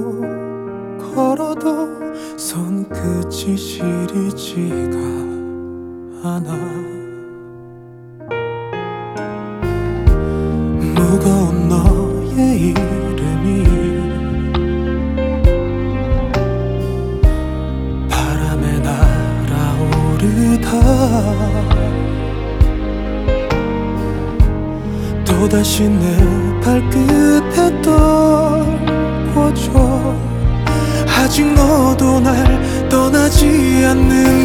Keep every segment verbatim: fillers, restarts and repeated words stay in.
걸어도 손끝이 시리지가 않아. 무거운 너의 이름이 바람에 날아오르다 또다시 내 발끝에 떨궈져. 아직 너도 날 떠나지 않는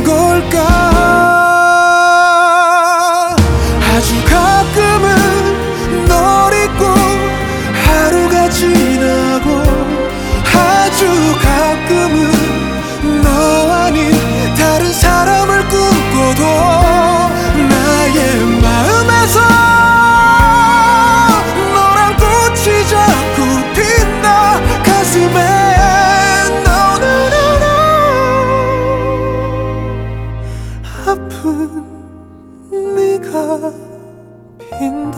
걸까. 아주 가끔은 널 잊고 하루가 지나고, 아주 가끔은 너 아닌 다른 사람을 꿈꿔도 나의 마음에서 너란 꽃이 자꾸 핀다. 가슴에 아픈 네가 핀다.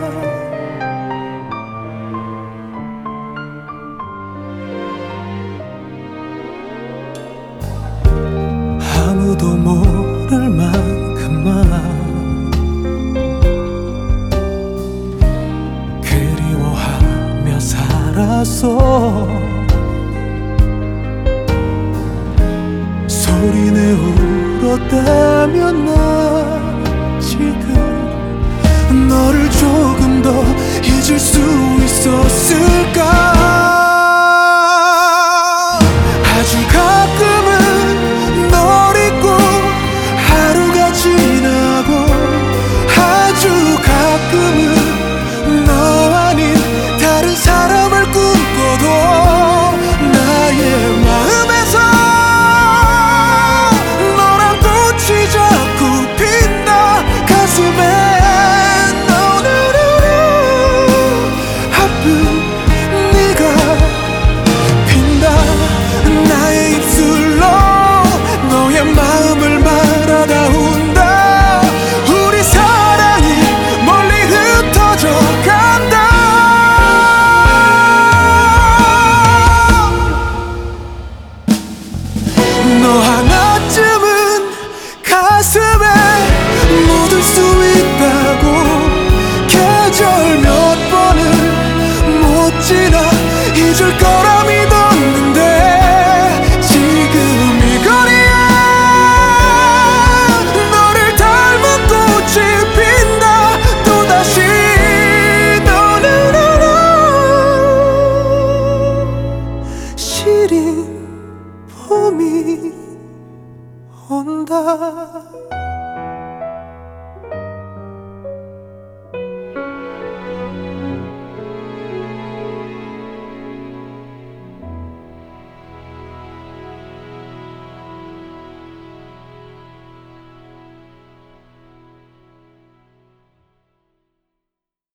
아무도 모를 만큼만 그리워하며 살았어. 소리내 울었다면 나 지금 너를 조금 더 잊을 수 있었을까. 아주 가끔은 널 잊고 하루가 지나고, 아주 가끔은 너 아닌 다른 사람을 꿈꿔도 나의 마음에서 너 하나쯤은 가슴에 묻을 수 있다고. 계절 몇 번을 못 지나 잊을